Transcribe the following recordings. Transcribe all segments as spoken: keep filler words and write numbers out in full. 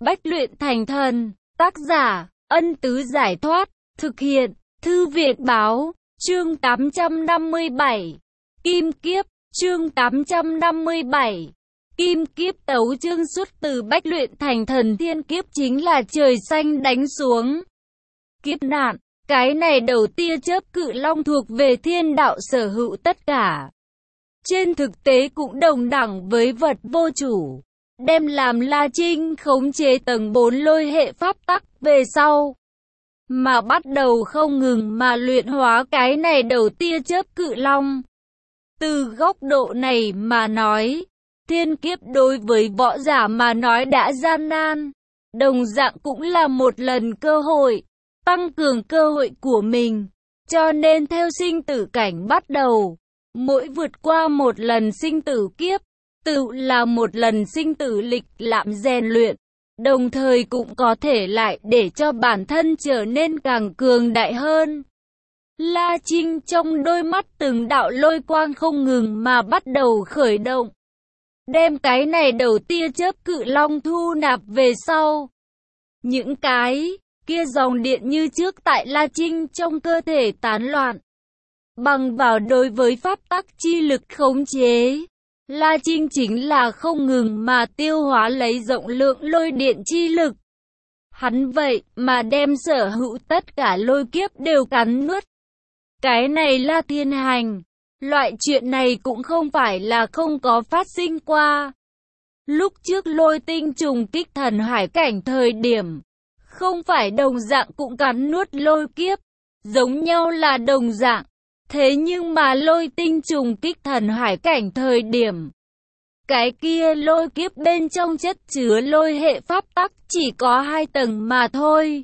Bách luyện thành thần. Tác giả, Ân Tứ Giải Thoát. Thực hiện, Thư Việt Báo. Chương tám trăm năm mươi bảy. Kim Kiếp. Chương tám trăm năm mươi bảy. Kim Kiếp. Tấu chương xuất từ Bách luyện thành thần. Thiên kiếp chính là trời xanh đánh xuống. Kiếp nạn. Cái này đầu tia chớp cự long thuộc về thiên đạo sở hữu tất cả. Trên thực tế cũng đồng đẳng với vật vô chủ. Đem làm La Trinh khống chế tầng bốn lôi hệ pháp tắc về sau. Mà bắt đầu không ngừng mà luyện hóa cái này đầu tia chớp cự long. Từ góc độ này mà nói, thiên kiếp đối với võ giả mà nói đã gian nan. Đồng dạng cũng là một lần cơ hội, tăng cường cơ hội của mình. Cho nên theo sinh tử cảnh bắt đầu, mỗi vượt qua một lần sinh tử kiếp, tự là một lần sinh tử lịch lãm rèn luyện, đồng thời cũng có thể lại để cho bản thân trở nên càng cường đại hơn. La Trinh trong đôi mắt từng đạo lôi quang không ngừng mà bắt đầu khởi động. Đem cái này đầu tia chớp cự long thu nạp về sau. Những cái kia dòng điện như trước tại La Trinh trong cơ thể tán loạn. Bằng vào đối với pháp tắc chi lực khống chế, La Trinh chính là không ngừng mà tiêu hóa lấy rộng lượng lôi điện chi lực. Hắn vậy mà đem sở hữu tất cả lôi kiếp đều cắn nuốt. Cái này là thiên hành. Loại chuyện này cũng không phải là không có phát sinh qua. Lúc trước lôi tinh trùng kích thần hải cảnh thời điểm, không phải đồng dạng cũng cắn nuốt lôi kiếp, giống nhau là đồng dạng. Thế nhưng mà lôi tinh trùng kích thần hải cảnh thời điểm, cái kia lôi kiếp bên trong chất chứa lôi hệ pháp tắc chỉ có hai tầng mà thôi.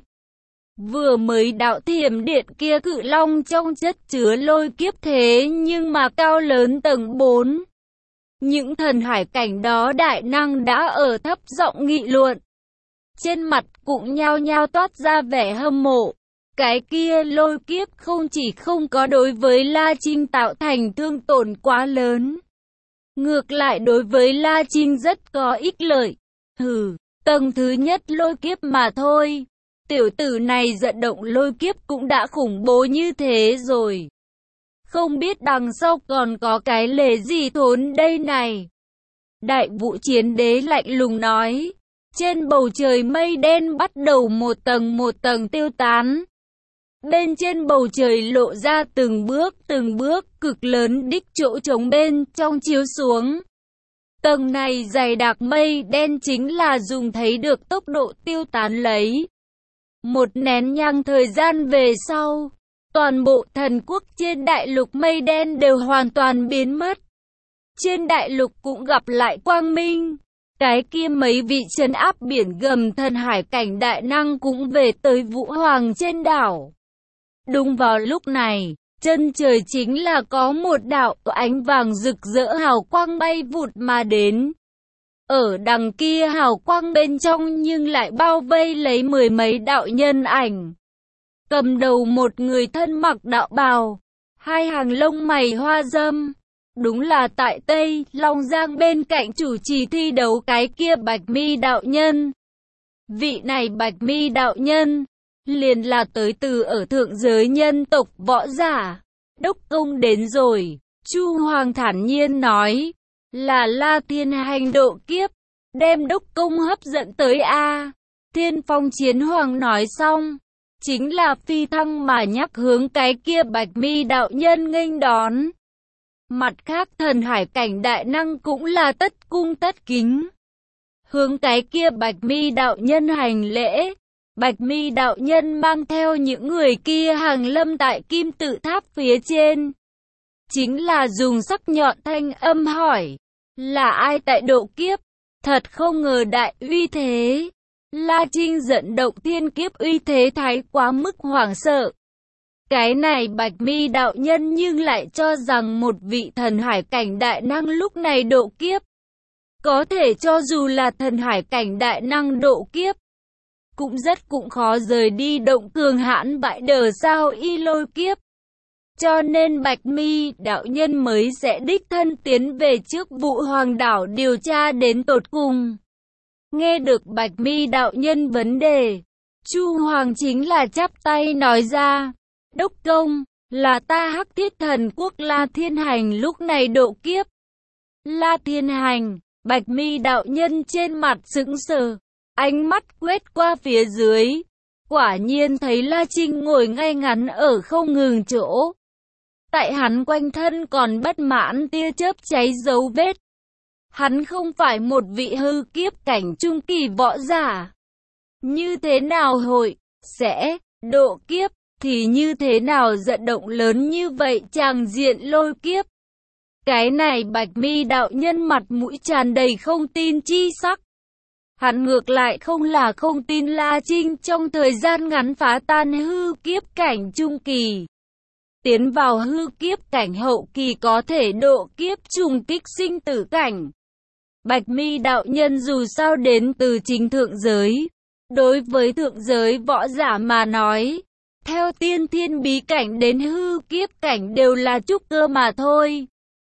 Vừa mới đạo thiểm điện kia cự long trong chất chứa lôi kiếp thế nhưng mà cao lớn tầng bốn. Những thần hải cảnh đó đại năng đã ở thấp giọng nghị luận. Trên mặt cũng nhao nhao toát ra vẻ hâm mộ. Cái kia lôi kiếp không chỉ không có đối với La Trinh tạo thành thương tổn quá lớn. Ngược lại đối với La Trinh rất có ích lợi. Hừ, tầng thứ nhất lôi kiếp mà thôi. Tiểu tử này giận động lôi kiếp cũng đã khủng bố như thế rồi. Không biết đằng sau còn có cái lề gì thốn đây này. Đại Vũ Chiến Đế lạnh lùng nói. Trên bầu trời mây đen bắt đầu một tầng một tầng tiêu tán. Bên trên bầu trời lộ ra từng bước từng bước cực lớn đích chỗ trống bên trong chiếu xuống. Tầng này dày đặc mây đen chính là dùng thấy được tốc độ tiêu tán lấy. Một nén nhang thời gian về sau, toàn bộ thần quốc trên đại lục mây đen đều hoàn toàn biến mất. Trên đại lục cũng gặp lại quang minh. Cái kia mấy vị trấn áp biển gầm thần hải cảnh đại năng cũng về tới Vũ Hoàng trên đảo. Đúng vào lúc này, chân trời chính là có một đạo ánh vàng rực rỡ hào quang bay vụt mà đến. Ở đằng kia hào quang bên trong nhưng lại bao vây lấy mười mấy đạo nhân ảnh. Cầm đầu một người thân mặc đạo bào, hai hàng lông mày hoa dâm. Đúng là tại Tây Long Giang bên cạnh chủ trì thi đấu cái kia Bạch Mi đạo nhân. Vị này Bạch Mi đạo nhân liền là tới từ ở thượng giới nhân tộc võ giả. Đốc công đến rồi, Chu Hoàng thản nhiên nói, là La Thiên hành độ kiếp, đem đốc công hấp dẫn tới a. Thiên Phong Chiến Hoàng nói xong, chính là phi thăng mà nhắc hướng cái kia Bạch Mi đạo nhân nghênh đón. Mặt khác thần hải cảnh đại năng cũng là tất cung tất kính. Hướng cái kia Bạch Mi đạo nhân hành lễ. Bạch Mi đạo nhân mang theo những người kia hàng lâm tại kim tự tháp phía trên. Chính là dùng sắc nhọn thanh âm hỏi. Là ai tại độ kiếp? Thật không ngờ đại uy thế. La Trinh giận động thiên kiếp uy thế thái quá mức hoảng sợ. Cái này Bạch Mi đạo nhân nhưng lại cho rằng một vị thần hải cảnh đại năng lúc này độ kiếp. Có thể cho dù là thần hải cảnh đại năng độ kiếp, cũng rất cũng khó rời đi động cường hãn bại đờ sao y lôi kiếp. Cho nên Bạch Mi đạo nhân mới sẽ đích thân tiến về trước Vũ Hoàng đảo điều tra đến tột cùng. Nghe được Bạch Mi đạo nhân vấn đề, Chu Hoàng chính là chắp tay nói ra, đốc công, là ta Hắc Thiết Thần Quốc La Thiên Hành lúc này độ kiếp. La Thiên Hành, Bạch Mi đạo nhân trên mặt sững sờ, ánh mắt quét qua phía dưới, quả nhiên thấy La Trinh ngồi ngay ngắn ở không ngừng chỗ. Tại hắn quanh thân còn bất mãn tia chớp cháy dấu vết. Hắn không phải một vị hư kiếp cảnh trung kỳ võ giả. Như thế nào hội, sẽ, độ kiếp, thì như thế nào vận động lớn như vậy tràng diện lôi kiếp. Cái này Bạch Mi đạo nhân mặt mũi tràn đầy không tin chi sắc. Hắn ngược lại không là không tin La Trinh trong thời gian ngắn phá tan hư kiếp cảnh trung kỳ. Tiến vào hư kiếp cảnh hậu kỳ có thể độ kiếp trùng kích sinh tử cảnh. Bạch Mi đạo nhân dù sao đến từ chính thượng giới. Đối với thượng giới võ giả mà nói, theo tiên thiên bí cảnh đến hư kiếp cảnh đều là trúc cơ mà thôi.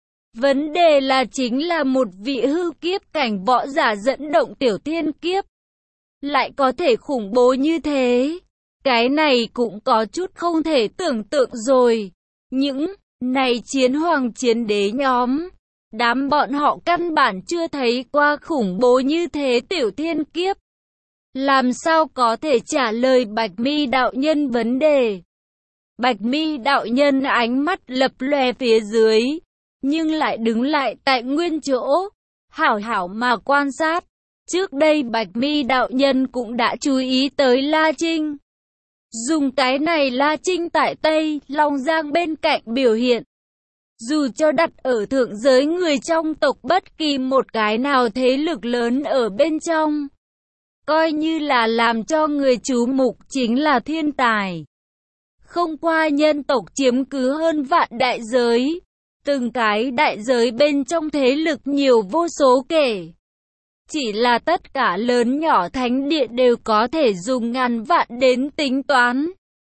Vấn đề là chính là một vị hư kiếp cảnh võ giả dẫn động tiểu thiên kiếp. Lại có thể khủng bố như thế. Cái này cũng có chút không thể tưởng tượng rồi. Những này chiến hoàng chiến đế nhóm, đám bọn họ căn bản chưa thấy qua khủng bố như thế tiểu thiên kiếp. Làm sao có thể trả lời Bạch Mi đạo nhân vấn đề? Bạch Mi đạo nhân ánh mắt lập lòe phía dưới, nhưng lại đứng lại tại nguyên chỗ, hảo hảo mà quan sát. Trước đây Bạch Mi đạo nhân cũng đã chú ý tới La Trinh. Dùng cái này La Trinh tại Tây Long Giang bên cạnh biểu hiện. Dù cho đặt ở thượng giới người trong tộc bất kỳ một cái nào thế lực lớn ở bên trong, coi như là làm cho người chú mục chính là thiên tài. Không qua nhân tộc chiếm cứ hơn vạn đại giới, từng cái đại giới bên trong thế lực nhiều vô số kể. Chỉ là tất cả lớn nhỏ thánh địa đều có thể dùng ngàn vạn đến tính toán.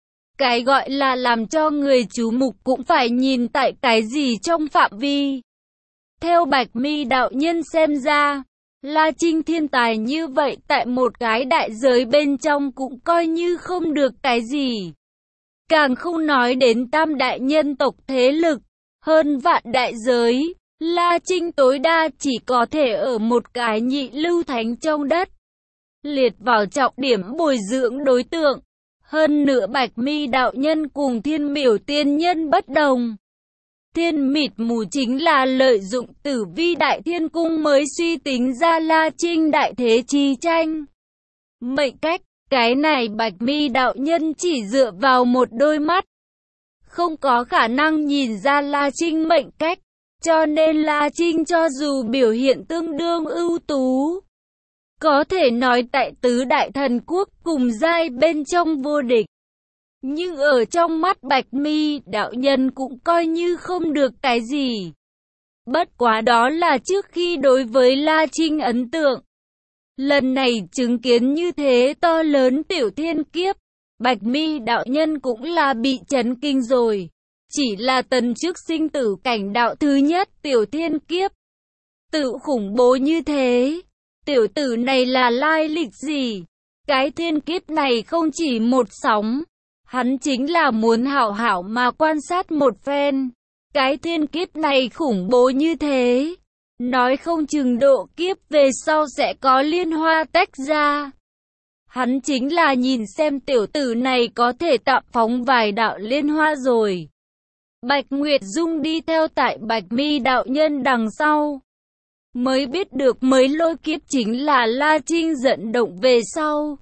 Cái gọi là làm cho người chú mục cũng phải nhìn tại cái gì trong phạm vi. Theo Bạch Mi đạo nhân xem ra, La Trinh thiên tài như vậy tại một cái đại giới bên trong cũng coi như không được cái gì. Càng không nói đến tam đại nhân tộc thế lực, hơn vạn đại giới, La Trinh tối đa chỉ có thể ở một cái nhị lưu thánh trong đất. Liệt vào trọng điểm bồi dưỡng đối tượng. Hơn nữa Bạch Mi đạo nhân cùng Thiên Miểu tiên nhân bất đồng. Thiên Mịt Mù chính là lợi dụng Tử Vi Đại Thiên Cung mới suy tính ra La Trinh đại thế chi tranh. Mệnh cách, cái này Bạch Mi đạo nhân chỉ dựa vào một đôi mắt, không có khả năng nhìn ra La Trinh mệnh cách, cho nên La Trinh cho dù biểu hiện tương đương ưu tú, có thể nói tại tứ đại thần quốc cùng giai bên trong vô địch. Nhưng ở trong mắt Bạch Mi đạo nhân cũng coi như không được cái gì. Bất quá đó là trước khi đối với La Trinh ấn tượng. Lần này chứng kiến như thế to lớn tiểu thiên kiếp, Bạch Mi đạo nhân cũng là bị chấn kinh rồi. Chỉ là tần trước sinh tử cảnh đạo thứ nhất tiểu thiên kiếp. Tự khủng bố như thế. Tiểu tử này là lai lịch gì? Cái thiên kiếp này không chỉ một sóng. Hắn chính là muốn hảo hảo mà quan sát một phen. Cái thiên kiếp này khủng bố như thế. Nói không chừng độ kiếp về sau sẽ có liên hoa tách ra. Hắn chính là nhìn xem tiểu tử này có thể tạm phóng vài đạo liên hoa rồi. Bạch Nguyệt Dung đi theo tại Bạch Mi đạo nhân đằng sau. Mới biết được mấy lôi kiếp chính là La Trinh dẫn động về sau.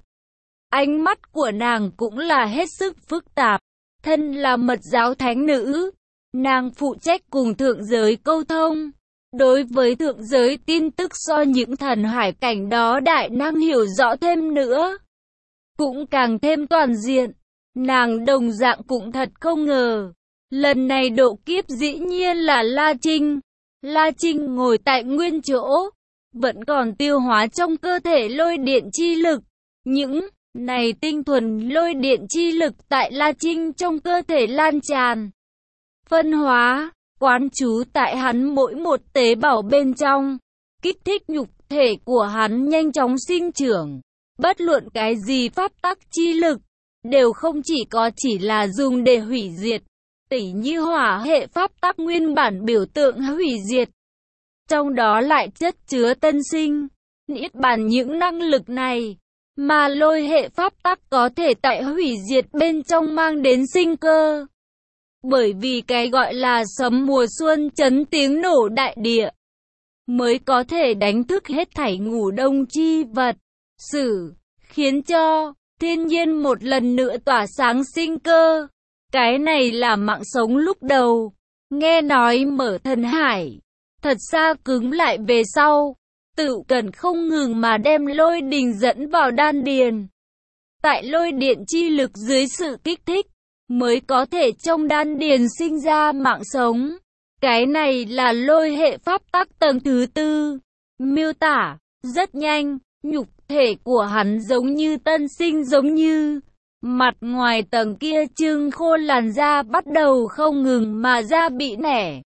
Ánh mắt của nàng cũng là hết sức phức tạp. Thân là mật giáo thánh nữ, nàng phụ trách cùng thượng giới câu thông. Đối với thượng giới tin tức so những thần hải cảnh đó đại năng hiểu rõ thêm nữa, cũng càng thêm toàn diện. Nàng đồng dạng cũng thật không ngờ, lần này độ kiếp dĩ nhiên là La Trinh. La Trinh ngồi tại nguyên chỗ, vẫn còn tiêu hóa trong cơ thể lôi điện chi lực. Những này tinh thuần lôi điện chi lực tại La Trinh trong cơ thể lan tràn, phân hóa, quán trú tại hắn mỗi một tế bào bên trong, kích thích nhục thể của hắn nhanh chóng sinh trưởng. Bất luận cái gì pháp tắc chi lực, đều không chỉ có chỉ là dùng để hủy diệt. Tỉ như hỏa hệ pháp tắc nguyên bản biểu tượng hủy diệt. Trong đó lại chất chứa tân sinh, niết bàn những năng lực này. Mà lôi hệ pháp tắc có thể tại hủy diệt bên trong mang đến sinh cơ. Bởi vì cái gọi là sấm mùa xuân chấn tiếng nổ đại địa, mới có thể đánh thức hết thảy ngủ đông chi vật, sử, khiến cho thiên nhiên một lần nữa tỏa sáng sinh cơ. Cái này là mạng sống lúc đầu. Nghe nói mở thần hải, thật xa cứng lại về sau. Tự cần không ngừng mà đem lôi đình dẫn vào đan điền. Tại lôi điện chi lực dưới sự kích thích, mới có thể trong đan điền sinh ra mạng sống. Cái này là lôi hệ pháp tắc tầng thứ tư. Miêu tả, rất nhanh, nhục thể của hắn giống như tân sinh giống như. Mặt ngoài tầng kia trưng khô làn da bắt đầu không ngừng mà da bị nẻ.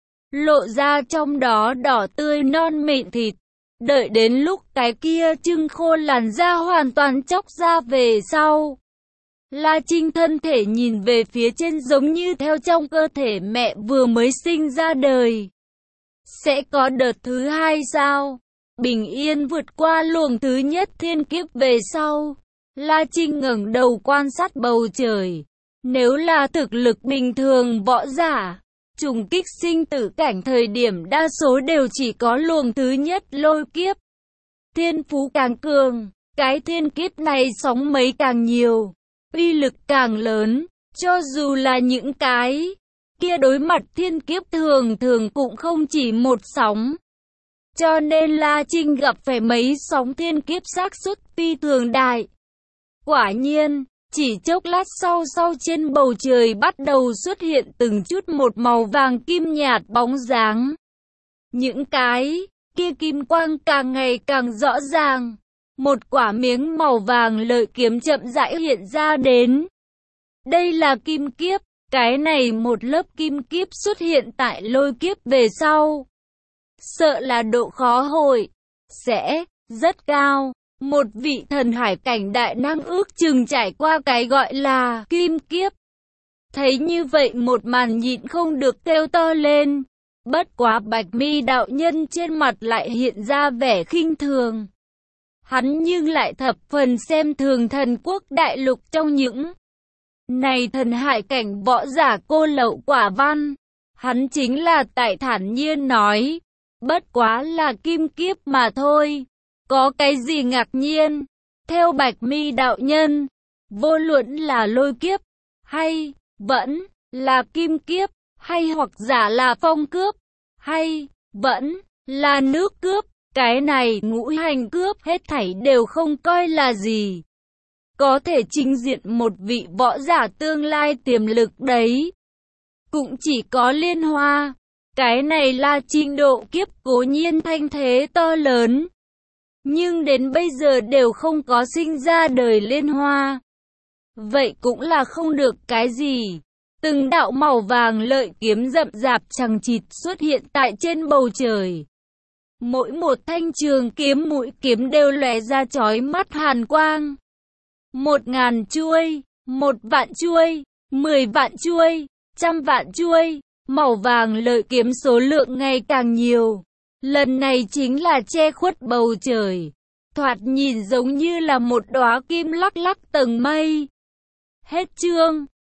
Lộ ra trong đó đỏ tươi non mịn thịt. Đợi đến lúc cái kia trưng khô làn da hoàn toàn chóc ra về sau, La Trinh thân thể nhìn về phía trên giống như theo trong cơ thể mẹ vừa mới sinh ra đời. Sẽ có đợt thứ hai sao? Bình yên vượt qua luồng thứ nhất thiên kiếp về sau. La Trinh ngẩng đầu quan sát bầu trời. Nếu là thực lực bình thường võ giả, trùng kích sinh tử cảnh thời điểm đa số đều chỉ có luồng thứ nhất lôi kiếp. Thiên phú càng cường, cái thiên kiếp này sóng mấy càng nhiều, uy lực càng lớn, cho dù là những cái kia đối mặt thiên kiếp thường thường cũng không chỉ một sóng. Cho nên La Trinh gặp phải mấy sóng thiên kiếp xác suất phi thường đại. Quả nhiên, chỉ chốc lát sau sau trên bầu trời bắt đầu xuất hiện từng chút một màu vàng kim nhạt bóng dáng. Những cái kia kim quang càng ngày càng rõ ràng. Một quả miếng màu vàng lợi kiếm chậm rãi hiện ra đến. Đây là kim kiếp. Cái này một lớp kim kiếp xuất hiện tại lôi kiếp về sau. Sợ là độ khó hội sẽ rất cao. Một vị thần hải cảnh đại năng ước chừng trải qua cái gọi là kim kiếp. Thấy như vậy một màn nhịn không được kêu to lên. Bất quá Bạch Mi đạo nhân trên mặt lại hiện ra vẻ khinh thường. Hắn nhưng lại thập phần xem thường thần quốc đại lục trong những này thần hải cảnh võ giả cô lậu quả văn. Hắn chính là tại thản nhiên nói, bất quá là kim kiếp mà thôi. Có cái gì ngạc nhiên? Theo Bạch Mi đạo nhân, vô luận là lôi kiếp, hay vẫn là kim kiếp, hay hoặc giả là phong cướp, hay vẫn là nước cướp, cái này ngũ hành cướp hết thảy đều không coi là gì. Có thể trình diện một vị võ giả tương lai tiềm lực đấy. Cũng chỉ có Liên Hoa. Cái này là trình độ kiếp cố nhiên thanh thế to lớn. Nhưng đến bây giờ đều không có sinh ra đời Liên Hoa. Vậy cũng là không được cái gì. Từng đạo màu vàng lợi kiếm rậm rạp chằng chịt xuất hiện tại trên bầu trời. Mỗi một thanh trường kiếm mũi kiếm đều lóe ra chói mắt hàn quang. Một ngàn chuôi, một vạn chuôi, mười vạn chuôi, trăm vạn chuôi, màu vàng lợi kiếm số lượng ngày càng nhiều. Lần này chính là che khuất bầu trời, thoạt nhìn giống như là một đóa kim lắc lắc tầng mây. Hết chương.